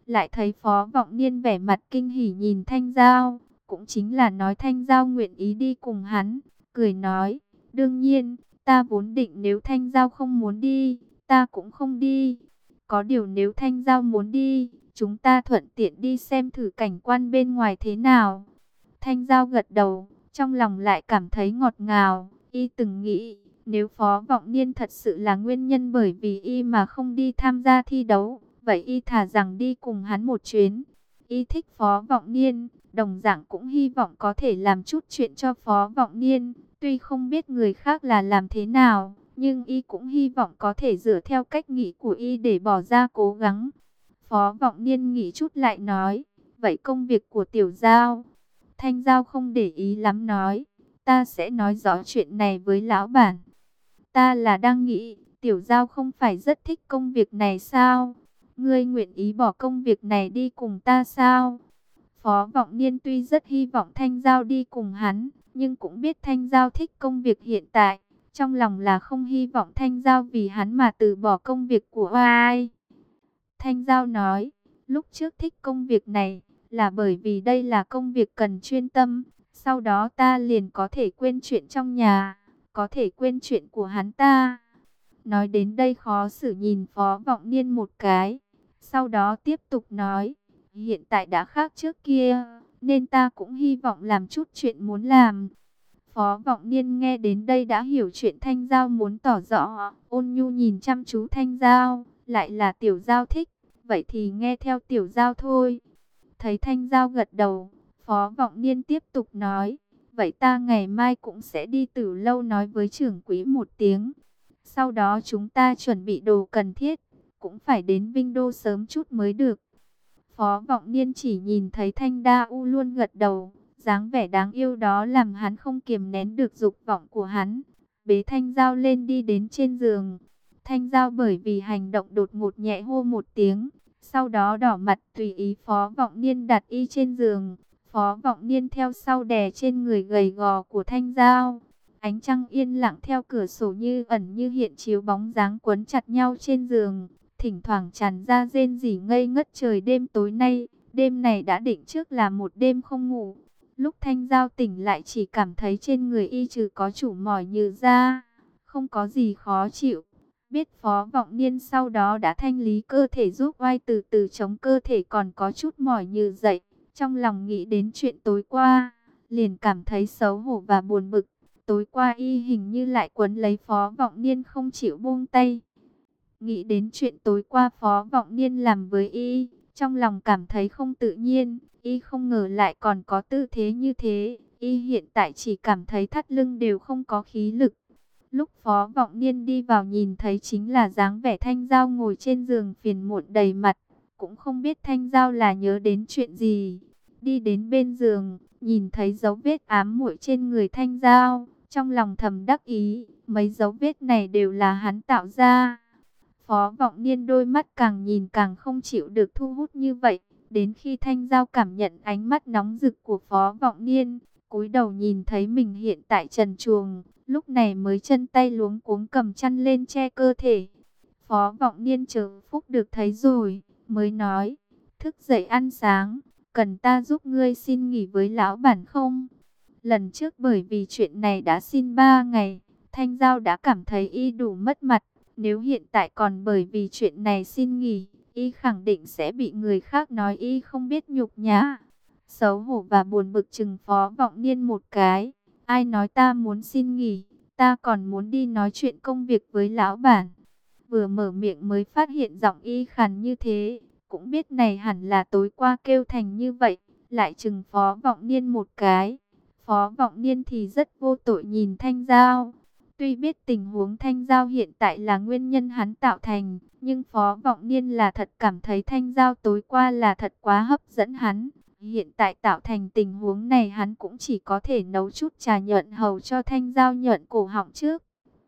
lại thấy Phó Vọng Niên vẻ mặt kinh hỉ nhìn Thanh Giao, cũng chính là nói Thanh Giao nguyện ý đi cùng hắn, cười nói, đương nhiên, ta vốn định nếu Thanh Giao không muốn đi, ta cũng không đi. Có điều nếu Thanh Giao muốn đi, chúng ta thuận tiện đi xem thử cảnh quan bên ngoài thế nào. Thanh Giao gật đầu, trong lòng lại cảm thấy ngọt ngào, y từng nghĩ, nếu Phó Vọng Niên thật sự là nguyên nhân bởi vì y mà không đi tham gia thi đấu, vậy y thà rằng đi cùng hắn một chuyến. Y thích Phó Vọng Niên, đồng dạng cũng hy vọng có thể làm chút chuyện cho Phó Vọng Niên. Tuy không biết người khác là làm thế nào, nhưng y cũng hy vọng có thể dựa theo cách nghĩ của y để bỏ ra cố gắng. Phó Vọng Niên nghĩ chút lại nói, vậy công việc của Tiểu Giao? Thanh Giao không để ý lắm nói, ta sẽ nói rõ chuyện này với lão bản. Ta là đang nghĩ, Tiểu Giao không phải rất thích công việc này sao? Ngươi nguyện ý bỏ công việc này đi cùng ta sao? Phó Vọng Niên tuy rất hy vọng Thanh Giao đi cùng hắn, nhưng cũng biết Thanh Giao thích công việc hiện tại. Trong lòng là không hy vọng Thanh Giao vì hắn mà từ bỏ công việc của ai. Thanh Giao nói, lúc trước thích công việc này là bởi vì đây là công việc cần chuyên tâm. Sau đó ta liền có thể quên chuyện trong nhà, có thể quên chuyện của hắn ta. Nói đến đây khó xử nhìn Phó Vọng Niên một cái. Sau đó tiếp tục nói, hiện tại đã khác trước kia, nên ta cũng hy vọng làm chút chuyện muốn làm. Phó Vọng Niên nghe đến đây đã hiểu chuyện Thanh Giao muốn tỏ rõ, ôn nhu nhìn chăm chú Thanh Giao, lại là Tiểu Giao thích, vậy thì nghe theo Tiểu Giao thôi. Thấy Thanh Giao gật đầu, Phó Vọng Niên tiếp tục nói, vậy ta ngày mai cũng sẽ đi Tử Lâu nói với trưởng quỹ một tiếng. Sau đó chúng ta chuẩn bị đồ cần thiết, cũng phải đến Vinh Đô sớm chút mới được. Phó Vọng Niên chỉ nhìn thấy Thanh Đa U luôn gật đầu, dáng vẻ đáng yêu đó làm hắn không kiềm nén được dục vọng của hắn. Bế Thanh Giao lên đi đến trên giường. Thanh Giao bởi vì hành động đột ngột nhẹ hô một tiếng, sau đó đỏ mặt tùy ý Phó Vọng Niên đặt y trên giường. Phó Vọng Niên theo sau đè trên người gầy gò của Thanh Giao. Ánh trăng yên lặng theo cửa sổ như ẩn như hiện chiếu bóng dáng quấn chặt nhau trên giường. Thỉnh thoảng tràn ra rên rỉ ngây ngất trời đêm tối nay. Đêm này đã định trước là một đêm không ngủ. Lúc Thanh Giao tỉnh lại chỉ cảm thấy trên người y trừ có chủ mỏi như da, không có gì khó chịu. Biết Phó Vọng Niên sau đó đã thanh lý cơ thể giúp oai từ từ chống cơ thể còn có chút mỏi như dậy. Trong lòng nghĩ đến chuyện tối qua, liền cảm thấy xấu hổ và buồn bực. Tối qua y hình như lại quấn lấy Phó Vọng Niên không chịu buông tay. Nghĩ đến chuyện tối qua Phó Vọng Niên làm với y, trong lòng cảm thấy không tự nhiên. Y không ngờ lại còn có tư thế như thế. Y hiện tại chỉ cảm thấy thắt lưng đều không có khí lực. Lúc Phó Vọng Niên đi vào nhìn thấy chính là dáng vẻ Thanh Giao ngồi trên giường phiền muộn đầy mặt. Cũng không biết Thanh Giao là nhớ đến chuyện gì. Đi đến bên giường, nhìn thấy dấu vết ám muội trên người Thanh Giao. Trong lòng thầm đắc ý, mấy dấu vết này đều là hắn tạo ra. Phó Vọng Niên đôi mắt càng nhìn càng không chịu được thu hút như vậy. Đến khi Thanh Giao cảm nhận ánh mắt nóng rực của Phó Vọng Niên, cúi đầu nhìn thấy mình hiện tại trần truồng, lúc này mới chân tay luống cuống cầm chăn lên che cơ thể. Phó Vọng Niên chờ phúc được thấy rồi, mới nói, thức dậy ăn sáng, cần ta giúp ngươi xin nghỉ với lão bản không? Lần trước bởi vì chuyện này đã xin ba ngày, Thanh Giao đã cảm thấy y đủ mất mặt, nếu hiện tại còn bởi vì chuyện này xin nghỉ, y khẳng định sẽ bị người khác nói y không biết nhục nhã. Xấu hổ và buồn bực chừng Phó Vọng Niên một cái. Ai nói ta muốn xin nghỉ, ta còn muốn đi nói chuyện công việc với lão bản. Vừa mở miệng mới phát hiện giọng y khàn như thế, cũng biết này hẳn là tối qua kêu thành như vậy, lại chừng Phó Vọng Niên một cái. Phó Vọng Niên thì rất vô tội nhìn Thanh Giao. Tuy biết tình huống Thanh Giao hiện tại là nguyên nhân hắn tạo thành, nhưng Phó Vọng Niên là thật cảm thấy Thanh Giao tối qua là thật quá hấp dẫn hắn. Hiện tại tạo thành tình huống này hắn cũng chỉ có thể nấu chút trà nhợn hầu cho Thanh Giao nhợn cổ họng trước.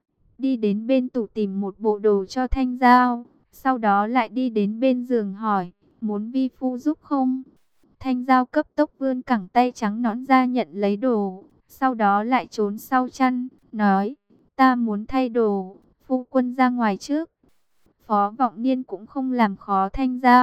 Đi đến bên tủ tìm một bộ đồ cho Thanh Giao, sau đó lại đi đến bên giường hỏi, muốn vi phu giúp không? Thanh Giao cấp tốc vươn cẳng tay trắng nõn ra nhận lấy đồ, sau đó lại trốn sau chăn, nói, ta muốn thay đồ, phu quân ra ngoài trước. Phó Vọng Niên cũng không làm khó Thanh Giao,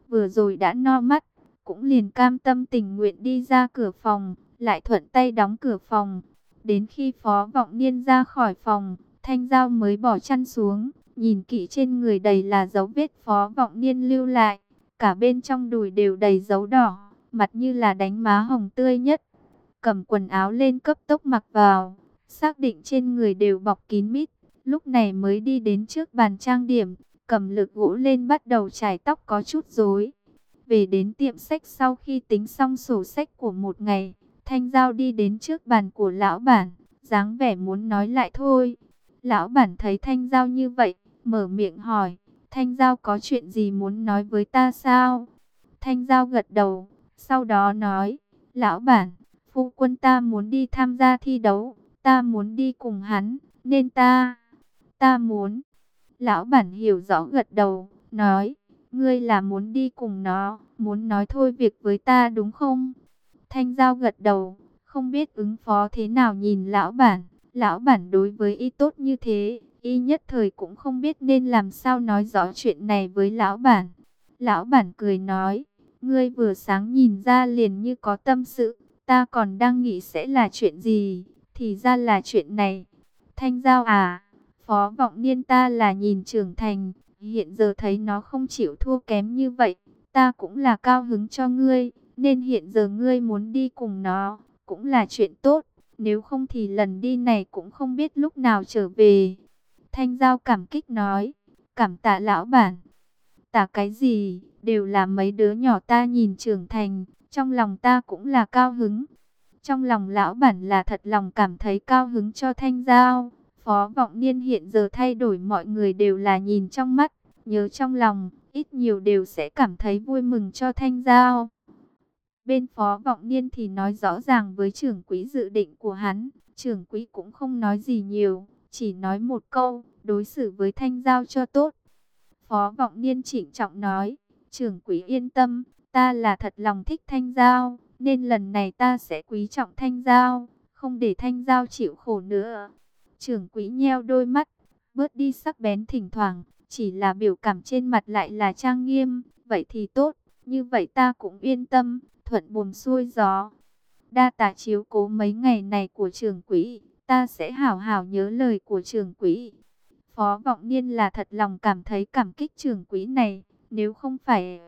vừa rồi đã no mắt, cũng liền cam tâm tình nguyện đi ra cửa phòng, lại thuận tay đóng cửa phòng. Đến khi Phó Vọng Niên ra khỏi phòng, Thanh Giao mới bỏ chăn xuống, nhìn kỹ trên người đầy là dấu vết Phó Vọng Niên lưu lại, cả bên trong đùi đều đầy dấu đỏ, mặt như là đánh má hồng tươi nhất. Cầm quần áo lên cấp tốc mặc vào, xác định trên người đều bọc kín mít, lúc này mới đi đến trước bàn trang điểm, cầm lược gỗ lên bắt đầu chải tóc có chút rối. Về đến tiệm sách sau khi tính xong sổ sách của một ngày, Thanh Giao đi đến trước bàn của lão bản, dáng vẻ muốn nói lại thôi. Lão bản thấy Thanh Giao như vậy, mở miệng hỏi, Thanh Giao có chuyện gì muốn nói với ta sao? Thanh Giao gật đầu, sau đó nói, lão bản, phu quân ta muốn đi tham gia thi đấu, ta muốn đi cùng hắn, nên ta, ta muốn. Lão bản hiểu rõ gật đầu, nói, ngươi là muốn đi cùng nó, muốn nói thôi việc với ta đúng không? Thanh Giao gật đầu, không biết ứng phó thế nào nhìn lão bản. Lão bản đối với y tốt như thế, y nhất thời cũng không biết nên làm sao nói rõ chuyện này với lão bản. Lão bản cười nói, ngươi vừa sáng nhìn ra liền như có tâm sự, ta còn đang nghĩ sẽ là chuyện gì, thì ra là chuyện này. Thanh Giao à, Phó Vọng Niên ta là nhìn trưởng thành, hiện giờ thấy nó không chịu thua kém như vậy, ta cũng là cao hứng cho ngươi, nên hiện giờ ngươi muốn đi cùng nó, cũng là chuyện tốt, nếu không thì lần đi này cũng không biết lúc nào trở về. Thanh Giao cảm kích nói, cảm tạ lão bản. Tạ cái gì, đều là mấy đứa nhỏ ta nhìn trưởng thành, trong lòng ta cũng là cao hứng. Trong lòng lão bản là thật lòng cảm thấy cao hứng cho Thanh Giao. Phó Vọng Niên hiện giờ thay đổi mọi người đều là nhìn trong mắt, nhớ trong lòng, ít nhiều đều sẽ cảm thấy vui mừng cho Thanh Giao. Bên Phó Vọng Niên thì nói rõ ràng với trưởng quỹ dự định của hắn, trưởng quỹ cũng không nói gì nhiều, chỉ nói một câu, đối xử với Thanh Giao cho tốt. Phó Vọng Niên trịnh trọng nói, trưởng quỹ yên tâm, ta là thật lòng thích Thanh Giao, nên lần này ta sẽ quý trọng Thanh Giao, không để Thanh Giao chịu khổ nữa. Trưởng quỹ nheo đôi mắt, bớt đi sắc bén thỉnh thoảng, chỉ là biểu cảm trên mặt lại là trang nghiêm, vậy thì tốt, như vậy ta cũng yên tâm, thuận buồm xuôi gió. Đa tạ chiếu cố mấy ngày này của trưởng quỹ, ta sẽ hảo hảo nhớ lời của trưởng quỹ. Phó Vọng Niên là thật lòng cảm thấy cảm kích trưởng quỹ này, nếu không phải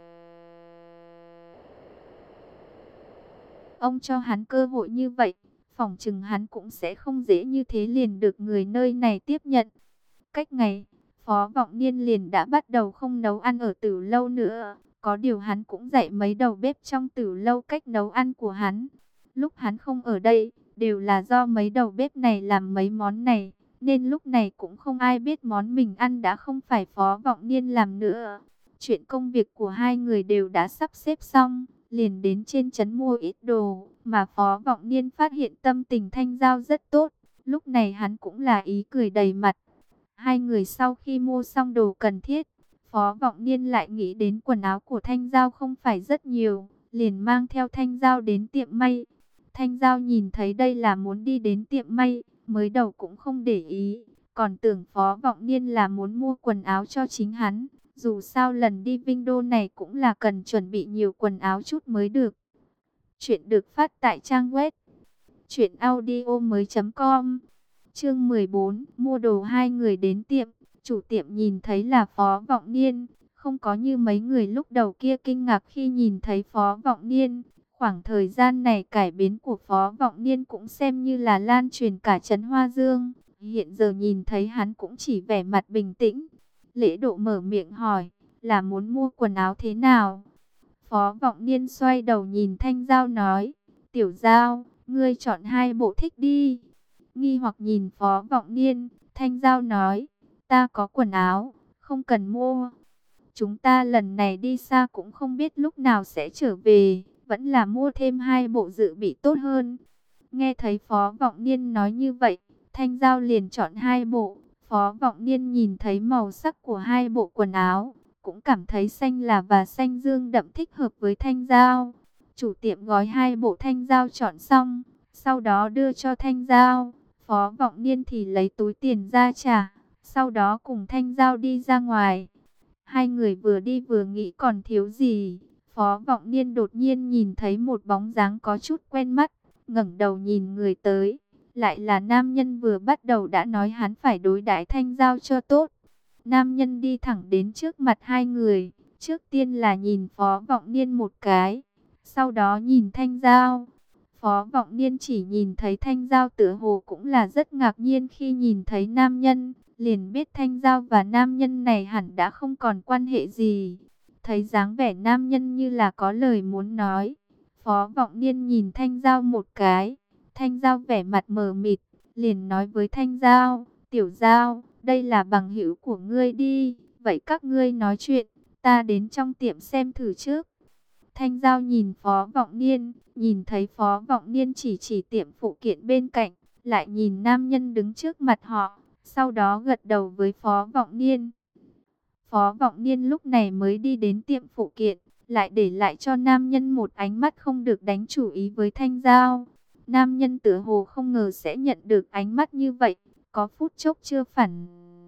ông cho hắn cơ hội như vậy, phỏng chừng hắn cũng sẽ không dễ như thế liền được người nơi này tiếp nhận. Cách ngày, Phó Vọng Niên liền đã bắt đầu không nấu ăn ở Tử Lâu nữa, có điều hắn cũng dạy mấy đầu bếp trong Tử Lâu cách nấu ăn của hắn. Lúc hắn không ở đây, đều là do mấy đầu bếp này làm mấy món này, nên lúc này cũng không ai biết món mình ăn đã không phải Phó Vọng Niên làm nữa. Chuyện công việc của hai người đều đã sắp xếp xong, liền đến trên trấn mua ít đồ, mà Phó Vọng Niên phát hiện tâm tình Thanh Giao rất tốt, lúc này hắn cũng là ý cười đầy mặt. Hai người sau khi mua xong đồ cần thiết, Phó Vọng Niên lại nghĩ đến quần áo của Thanh Giao không phải rất nhiều, liền mang theo Thanh Giao đến tiệm may. Thanh Giao nhìn thấy đây là muốn đi đến tiệm may, mới đầu cũng không để ý, còn tưởng Phó Vọng Niên là muốn mua quần áo cho chính hắn. Dù sao lần đi Vinh Đô này cũng là cần chuẩn bị nhiều quần áo chút mới được. Chuyện được phát tại trang web truyện audio mới chấm com. Chương mười bốn, mua đồ. Hai người đến tiệm, chủ tiệm nhìn thấy là Phó Vọng Niên, không có như mấy người lúc đầu kia kinh ngạc khi nhìn thấy Phó Vọng Niên. Khoảng thời gian này cải biến của Phó Vọng Niên cũng xem như là lan truyền cả trấn Hoa Dương. Hiện giờ nhìn thấy hắn cũng chỉ vẻ mặt bình tĩnh. Lễ Độ mở miệng hỏi, là muốn mua quần áo thế nào? Phó Vọng Niên xoay đầu nhìn Thanh Giao nói, Tiểu Giao, ngươi chọn hai bộ thích đi. Nghi hoặc nhìn Phó Vọng Niên, Thanh Giao nói, ta có quần áo, không cần mua. Chúng ta lần này đi xa cũng không biết lúc nào sẽ trở về, vẫn là mua thêm hai bộ dự bị tốt hơn. Nghe thấy Phó Vọng Niên nói như vậy, Thanh Giao liền chọn hai bộ. Phó Vọng Niên nhìn thấy màu sắc của hai bộ quần áo, cũng cảm thấy xanh là và xanh dương đậm thích hợp với Thanh Giao. Chủ tiệm gói hai bộ Thanh Giao chọn xong, sau đó đưa cho Thanh Giao. Phó Vọng Niên thì lấy túi tiền ra trả, sau đó cùng Thanh Giao đi ra ngoài. Hai người vừa đi vừa nghĩ còn thiếu gì. Phó Vọng Niên đột nhiên nhìn thấy một bóng dáng có chút quen mắt, ngẩng đầu nhìn người tới. Lại là nam nhân vừa bắt đầu đã nói hắn phải đối đãi Thanh Giao cho tốt. Nam nhân đi thẳng đến trước mặt hai người, trước tiên là nhìn Phó Vọng Niên một cái, sau đó nhìn Thanh Giao. Phó Vọng Niên chỉ nhìn thấy Thanh Giao tựa hồ cũng là rất ngạc nhiên khi nhìn thấy nam nhân, liền biết Thanh Giao và nam nhân này hẳn đã không còn quan hệ gì. Thấy dáng vẻ nam nhân như là có lời muốn nói, Phó Vọng Niên nhìn Thanh Giao một cái. Thanh Giao vẻ mặt mờ mịt, liền nói với Thanh Giao, "Tiểu Giao, đây là bằng hữu của ngươi đi, vậy các ngươi nói chuyện, ta đến trong tiệm xem thử trước." Thanh Giao nhìn Phó Vọng Niên, nhìn thấy Phó Vọng Niên chỉ chỉ tiệm phụ kiện bên cạnh, lại nhìn nam nhân đứng trước mặt họ, sau đó gật đầu với Phó Vọng Niên. Phó Vọng Niên lúc này mới đi đến tiệm phụ kiện, lại để lại cho nam nhân một ánh mắt không được đánh chủ ý với Thanh Giao. Nam nhân tựa hồ không ngờ sẽ nhận được ánh mắt như vậy, có phút chốc chưa phản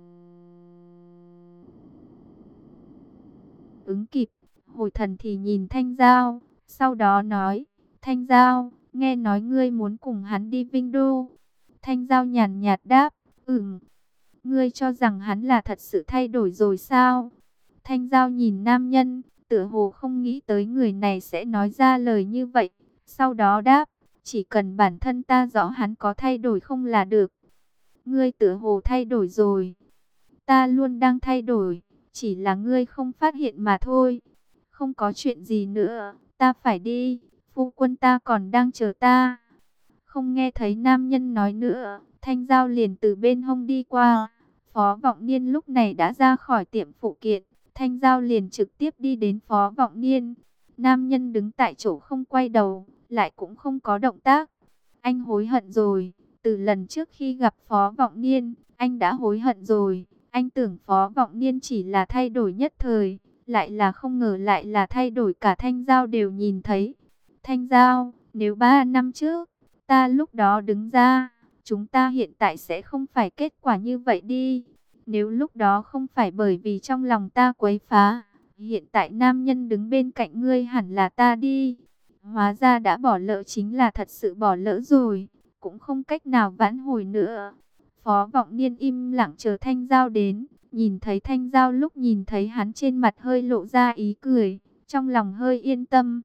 ứng kịp, hồi thần thì nhìn Thanh Giao, sau đó nói, "Thanh Giao, nghe nói ngươi muốn cùng hắn đi Vinh Đô." Thanh Giao nhàn nhạt đáp, "Ừm." "Ngươi cho rằng hắn là thật sự thay đổi rồi sao?" Thanh Giao nhìn nam nhân, tựa hồ không nghĩ tới người này sẽ nói ra lời như vậy, sau đó đáp, "Chỉ cần bản thân ta rõ hắn có thay đổi không là được." "Ngươi tựa hồ thay đổi rồi." "Ta luôn đang thay đổi, chỉ là ngươi không phát hiện mà thôi." "Không có chuyện gì nữa, ta phải đi, phu quân ta còn đang chờ ta." Không nghe thấy nam nhân nói nữa, Thanh Giao liền từ bên hông đi qua. Phó Vọng Niên lúc này đã ra khỏi tiệm phụ kiện, Thanh Giao liền trực tiếp đi đến Phó Vọng Niên. Nam nhân đứng tại chỗ không quay đầu, lại cũng không có động tác. Anh hối hận rồi, từ lần trước khi gặp Phó Vọng Niên, anh đã hối hận rồi. Anh tưởng Phó Vọng Niên chỉ là thay đổi nhất thời, lại là không ngờ lại là thay đổi cả Thanh Giao đều nhìn thấy. "Thanh Giao, nếu ba năm trước, ta lúc đó đứng ra, chúng ta hiện tại sẽ không phải kết quả như vậy đi. Nếu lúc đó không phải bởi vì trong lòng ta quấy phá, hiện tại nam nhân đứng bên cạnh ngươi hẳn là ta đi." Hóa ra đã bỏ lỡ chính là thật sự bỏ lỡ rồi, cũng không cách nào vãn hồi nữa. Phó Vọng Niên im lặng chờ Thanh Giao đến, nhìn thấy Thanh Giao lúc nhìn thấy hắn trên mặt hơi lộ ra ý cười, trong lòng hơi yên tâm.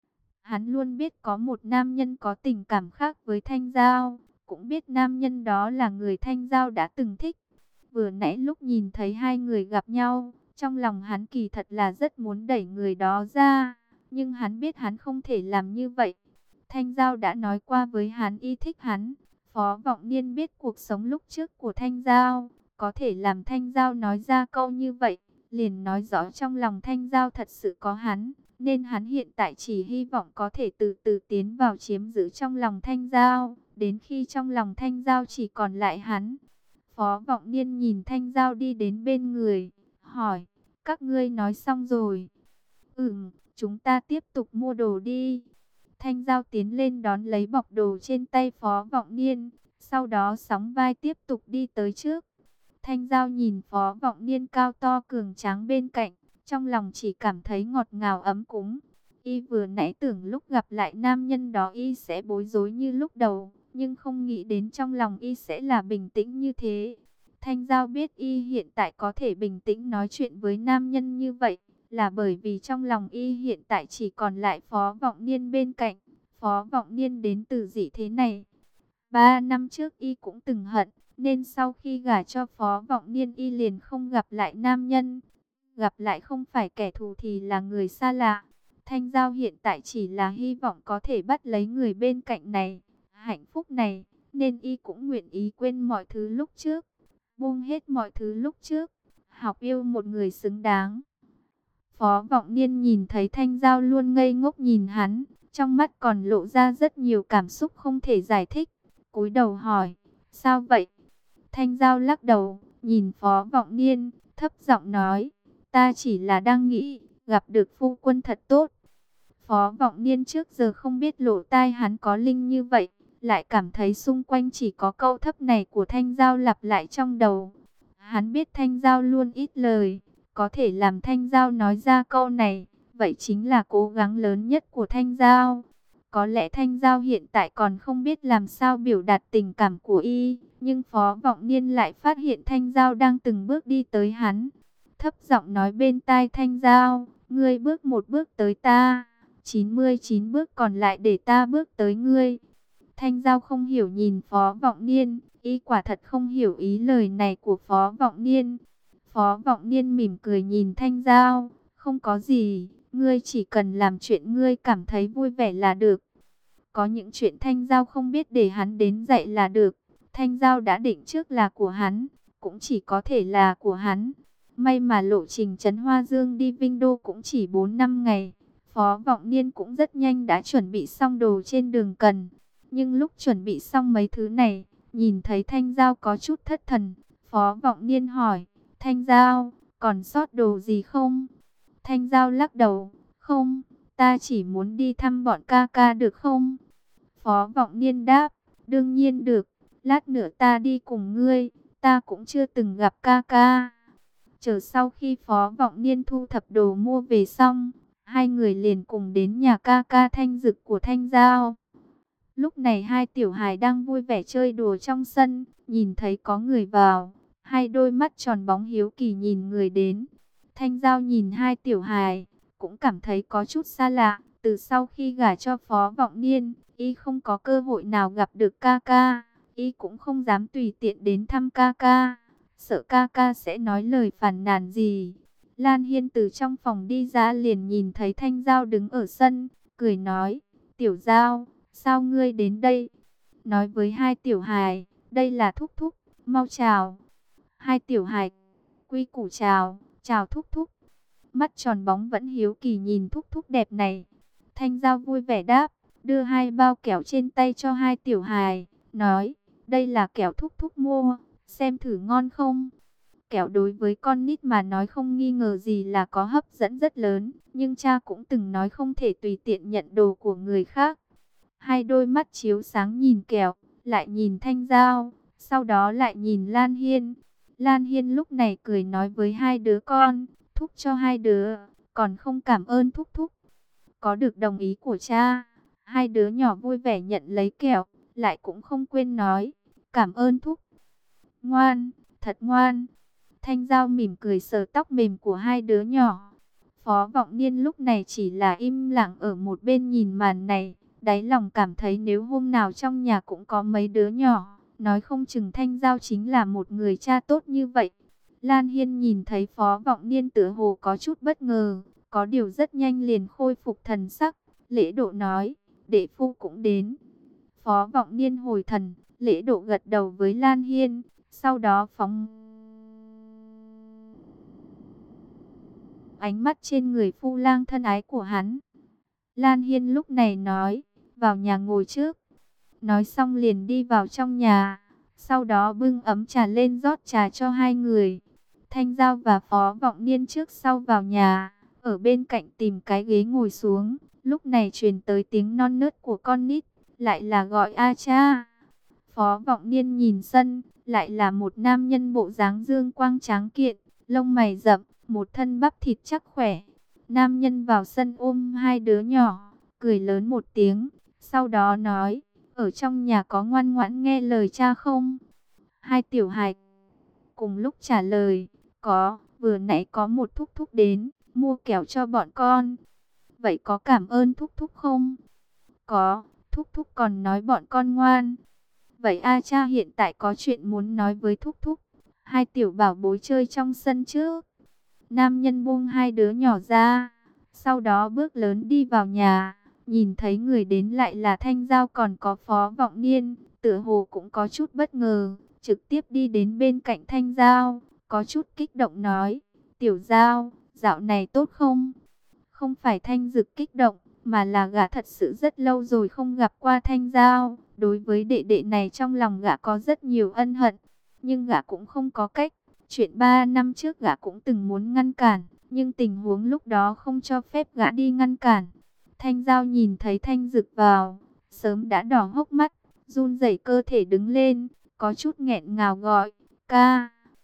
Hắn luôn biết có một nam nhân có tình cảm khác với Thanh Giao, cũng biết nam nhân đó là người Thanh Giao đã từng thích. Vừa nãy lúc nhìn thấy hai người gặp nhau, trong lòng hắn kỳ thật là rất muốn đẩy người đó ra, nhưng hắn biết hắn không thể làm như vậy. Thanh Giao đã nói qua với hắn y thích hắn. Phó Vọng Niên biết cuộc sống lúc trước của Thanh Giao, có thể làm Thanh Giao nói ra câu như vậy, liền nói rõ trong lòng Thanh Giao thật sự có hắn, nên hắn hiện tại chỉ hy vọng có thể từ từ tiến vào chiếm giữ trong lòng Thanh Giao, đến khi trong lòng Thanh Giao chỉ còn lại hắn. Phó Vọng Niên nhìn Thanh Giao đi đến bên người, hỏi, "Các ngươi nói xong rồi?" "Ừm, chúng ta tiếp tục mua đồ đi." Thanh Giao tiến lên đón lấy bọc đồ trên tay Phó Vọng Niên, sau đó sóng vai tiếp tục đi tới trước. Thanh Giao nhìn Phó Vọng Niên cao to cường tráng bên cạnh, trong lòng chỉ cảm thấy ngọt ngào ấm cúng. Y vừa nãy tưởng lúc gặp lại nam nhân đó Y sẽ bối rối như lúc đầu, nhưng không nghĩ đến trong lòng Y sẽ là bình tĩnh như thế. Thanh Giao biết Y hiện tại có thể bình tĩnh nói chuyện với nam nhân như vậy, là bởi vì trong lòng Y hiện tại chỉ còn lại Phó Vọng Niên bên cạnh. Phó Vọng Niên đến từ dị thế này. Ba năm trước Y cũng từng hận, nên sau khi gả cho Phó Vọng Niên Y liền không gặp lại nam nhân. Gặp lại không phải kẻ thù thì là người xa lạ. Thanh Giao hiện tại chỉ là hy vọng có thể bắt lấy người bên cạnh này, hạnh phúc này, nên Y cũng nguyện ý quên mọi thứ lúc trước, buông hết mọi thứ lúc trước, học yêu một người xứng đáng. Phó Vọng Niên nhìn thấy Thanh Giao luôn ngây ngốc nhìn hắn, trong mắt còn lộ ra rất nhiều cảm xúc không thể giải thích. Cúi đầu hỏi, "Sao vậy?" Thanh Giao lắc đầu, nhìn Phó Vọng Niên, thấp giọng nói, "Ta chỉ là đang nghĩ, gặp được phu quân thật tốt." Phó Vọng Niên trước giờ không biết lỗ tai hắn có linh như vậy, lại cảm thấy xung quanh chỉ có câu thấp này của Thanh Giao lặp lại trong đầu. Hắn biết Thanh Giao luôn ít lời, Có thể làm Thanh Giao nói ra câu này, vậy chính là cố gắng lớn nhất của Thanh Giao. Có lẽ Thanh Giao hiện tại còn không biết làm sao biểu đạt tình cảm của y, nhưng Phó Vọng Niên lại phát hiện Thanh Giao đang từng bước đi tới hắn. Thấp giọng nói bên tai Thanh Giao, ngươi bước một bước tới ta, chín mươi chín bước còn lại để ta bước tới ngươi. Thanh Giao không hiểu nhìn Phó Vọng Niên, y quả thật không hiểu ý lời này của Phó Vọng Niên. Phó Vọng Niên mỉm cười nhìn Thanh Giao, không có gì, ngươi chỉ cần làm chuyện ngươi cảm thấy vui vẻ là được. Có những chuyện Thanh Giao không biết để hắn đến dạy là được. Thanh Giao đã định trước là của hắn, cũng chỉ có thể là của hắn. May mà lộ trình Trấn Hoa Dương đi Vinh Đô cũng chỉ bốn năm ngày. Phó Vọng Niên cũng rất nhanh đã chuẩn bị xong đồ trên đường cần. Nhưng lúc chuẩn bị xong mấy thứ này, nhìn thấy Thanh Giao có chút thất thần. Phó Vọng Niên hỏi, Thanh Giao, còn sót đồ gì không? Thanh Giao lắc đầu, không, ta chỉ muốn đi thăm bọn ca ca được không? Phó Vọng Niên đáp, đương nhiên được, lát nữa ta đi cùng ngươi, ta cũng chưa từng gặp ca ca. Chờ sau khi Phó Vọng Niên thu thập đồ mua về xong, hai người liền cùng đến nhà ca ca Thanh Dực của Thanh Giao. Lúc này hai tiểu hài đang vui vẻ chơi đùa trong sân, nhìn thấy có người vào, hai đôi mắt tròn bóng hiếu kỳ nhìn người đến. Thanh Giao nhìn hai tiểu hài, cũng cảm thấy có chút xa lạ, từ sau khi gả cho Phó Vọng Niên, y không có cơ hội nào gặp được ca ca, y cũng không dám tùy tiện đến thăm ca ca, sợ ca ca sẽ nói lời phàn nàn gì. Lan Hiên từ trong phòng đi ra liền nhìn thấy Thanh Giao đứng ở sân, cười nói, tiểu Giao, sao ngươi đến đây? Nói với hai tiểu hài, đây là thúc thúc, mau chào. Hai tiểu hài quy củ chào, chào thúc thúc. Mắt tròn bóng vẫn hiếu kỳ nhìn thúc thúc đẹp này. Thanh Giao vui vẻ đáp, đưa hai bao kẹo trên tay cho hai tiểu hài, nói, đây là kẹo thúc thúc mua, xem thử ngon không? Kẹo đối với con nít mà nói không nghi ngờ gì là có hấp dẫn rất lớn, nhưng cha cũng từng nói không thể tùy tiện nhận đồ của người khác. Hai đôi mắt chiếu sáng nhìn kẹo, lại nhìn Thanh Giao, sau đó lại nhìn Lan Hiên. Lan Hiên lúc này cười nói với hai đứa con, thúc cho hai đứa, còn không cảm ơn thúc thúc. Có được đồng ý của cha, hai đứa nhỏ vui vẻ nhận lấy kẹo, lại cũng không quên nói, cảm ơn thúc. Ngoan, thật ngoan. Thanh Giao mỉm cười sờ tóc mềm của hai đứa nhỏ. Phó Vọng Niên lúc này chỉ là im lặng ở một bên nhìn màn này, đáy lòng cảm thấy nếu hôm nào trong nhà cũng có mấy đứa nhỏ, nói không chừng Thanh Giao chính là một người cha tốt như vậy. Lan Hiên nhìn thấy Phó Vọng Niên tựa hồ có chút bất ngờ, có điều rất nhanh liền khôi phục thần sắc, lễ độ nói, đệ phu cũng đến. Phó Vọng Niên hồi thần, lễ độ gật đầu với Lan Hiên, sau đó phóng ánh mắt trên người phu lang thân ái của hắn. Lan Hiên lúc này nói, vào nhà ngồi trước. Nói xong liền đi vào trong nhà, sau đó bưng ấm trà lên rót trà cho hai người. Thanh Giao và Phó Vọng Niên trước sau vào nhà, ở bên cạnh tìm cái ghế ngồi xuống. Lúc này truyền tới tiếng non nớt của con nít, lại là gọi a cha. Phó Vọng Niên nhìn sân, lại là một nam nhân bộ dáng dương quang tráng kiện, lông mày rậm, một thân bắp thịt chắc khỏe. Nam nhân vào sân ôm hai đứa nhỏ, cười lớn một tiếng, sau đó nói, ở trong nhà có ngoan ngoãn nghe lời cha không? Hai tiểu hài cùng lúc trả lời, có, vừa nãy có một thúc thúc đến, mua kẹo cho bọn con. Vậy có cảm ơn thúc thúc không? Có, thúc thúc còn nói bọn con ngoan. Vậy a cha hiện tại có chuyện muốn nói với thúc thúc. Hai tiểu bảo bối chơi trong sân trước. Nam nhân buông hai đứa nhỏ ra, sau đó bước lớn đi vào nhà. Nhìn thấy người đến lại là Thanh Giao còn có Phó Vọng Niên, tựa hồ cũng có chút bất ngờ, trực tiếp đi đến bên cạnh Thanh Giao, có chút kích động nói, tiểu Giao, dạo này tốt không? Không phải Thanh Dực kích động, mà là gã thật sự rất lâu rồi không gặp qua Thanh Giao. Đối với đệ đệ này trong lòng gã có rất nhiều ân hận, nhưng gã cũng không có cách. Chuyện ba năm trước gã cũng từng muốn ngăn cản, nhưng tình huống lúc đó không cho phép gã đi ngăn cản. Thanh Giao nhìn thấy Thanh Dực vào, sớm đã đỏ hốc mắt, run rẩy cơ thể đứng lên, có chút nghẹn ngào gọi, ca.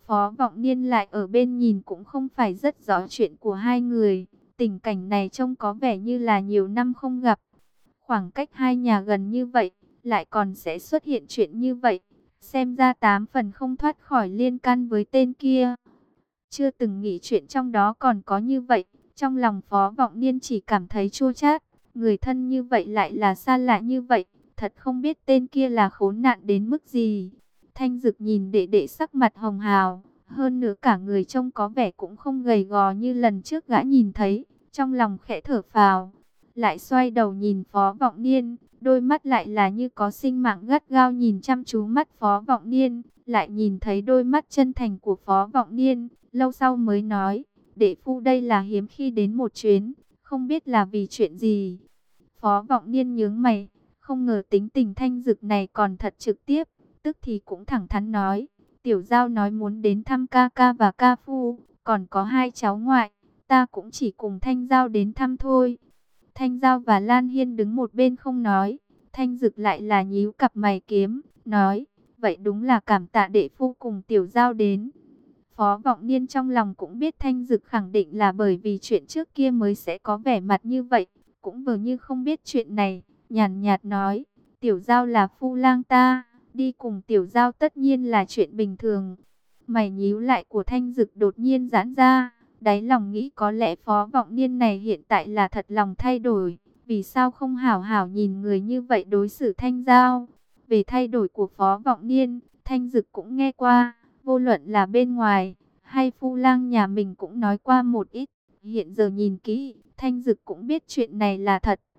Phó Vọng Niên lại ở bên nhìn cũng không phải rất rõ chuyện của hai người. Tình cảnh này trông có vẻ như là nhiều năm không gặp. Khoảng cách hai nhà gần như vậy, lại còn sẽ xuất hiện chuyện như vậy. Xem ra tám phần không thoát khỏi liên can với tên kia. Chưa từng nghĩ chuyện trong đó còn có như vậy. Trong lòng Phó Vọng Niên chỉ cảm thấy chua chát. Người thân như vậy lại là xa lạ như vậy. Thật không biết tên kia là khốn nạn đến mức gì. Thanh Dực nhìn đệ đệ sắc mặt hồng hào. Hơn nữa cả người trông có vẻ cũng không gầy gò như lần trước gã nhìn thấy. Trong lòng khẽ thở phào. Lại xoay đầu nhìn Phó Vọng Niên. Đôi mắt lại là như có sinh mạng gắt gao nhìn chăm chú mắt Phó Vọng Niên. Lại nhìn thấy đôi mắt chân thành của Phó Vọng Niên. Lâu sau mới nói. Đệ phu đây là hiếm khi đến một chuyến. Không biết là vì chuyện gì. Phó Vọng Niên nhướng mày. Không ngờ tính tình Thanh Dực này còn thật trực tiếp. Tức thì cũng thẳng thắn nói. Tiểu Giao nói muốn đến thăm ca ca và ca phu. Còn có hai cháu ngoại. Ta cũng chỉ cùng Thanh Giao đến thăm thôi. Thanh Giao và Lan Hiên đứng một bên không nói. Thanh Dực lại là nhíu cặp mày kiếm. Nói. Vậy đúng là cảm tạ đệ phu cùng Tiểu Giao đến. Phó Vọng Niên trong lòng cũng biết Thanh Dực khẳng định là bởi vì chuyện trước kia mới sẽ có vẻ mặt như vậy. Cũng vừa như không biết chuyện này. Nhàn nhạt nói. Tiểu Giao là phu lang ta. Đi cùng Tiểu Giao tất nhiên là chuyện bình thường. Mày nhíu lại của Thanh Dực đột nhiên giãn ra. Đáy lòng nghĩ có lẽ Phó Vọng Niên này hiện tại là thật lòng thay đổi. Vì sao không hảo hảo nhìn người như vậy đối xử Thanh Giao. Về thay đổi của Phó Vọng Niên, Thanh Dực cũng nghe qua. Vô luận là bên ngoài, hay phu lang nhà mình cũng nói qua một ít. Hiện giờ nhìn kỹ, Thanh Dực cũng biết chuyện này là thật.